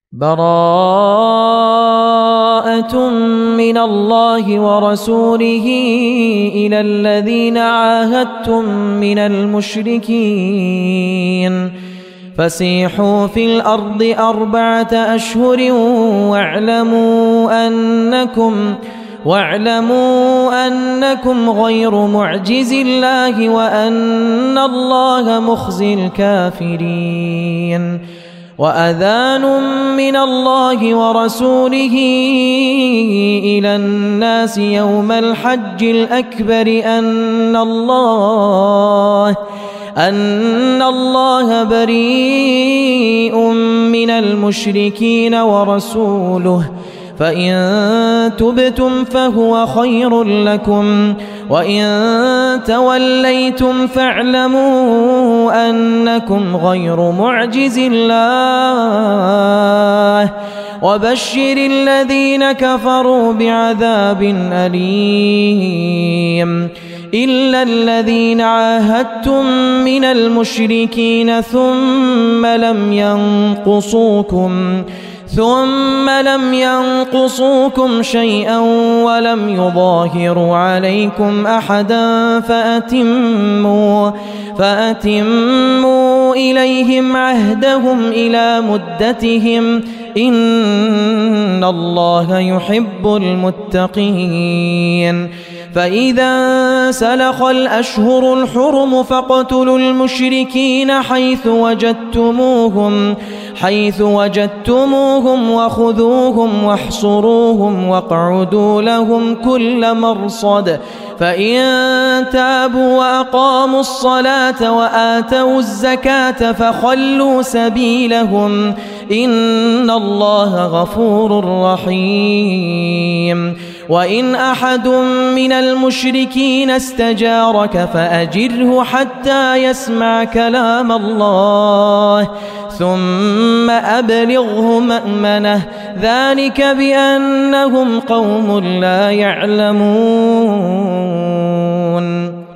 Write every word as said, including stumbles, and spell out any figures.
براءة من الله ورسوله إلى الذين عاهدتم من المشركين فسيحوا في الأرض أربعة أشهر واعلموا أنكم واعلموا أنكم غير معجز الله وأن الله مخزي الكافرين. وأذان من الله ورسوله إلى الناس يوم الحج الأكبر أن الله أن الله بريء من المشركين ورسوله فإن تبتم فهو خير لكم وإن توليتم فاعلموا أنكم غير معجز الله وبشر الذين كفروا بعذاب أليم. إلا الذين عاهدتم من المشركين ثم لم ينقصوكم ثم لم ينقصوكم شيئا ولم يظاهروا عليكم أحدا فأتموا فأتموا إليهم عهدهم إلى مدتهم إن الله يحب المتقين. فإذا سلخ الأشهر الحرم فاقتلوا المشركين حيث وجدتموهم حيث وجدتموهم وخذوهم واحصروهم واقعدوا لهم كل مرصد فإن تابوا وأقاموا الصلاة وآتوا الزكاة فخلوا سبيلهم إن الله غفور رحيم. وإن أحد من المشركين استجارك فأجره حتى يسمع كلام الله ثم أبلغه مأمنه ذلك بأنهم قوم لا يعلمون.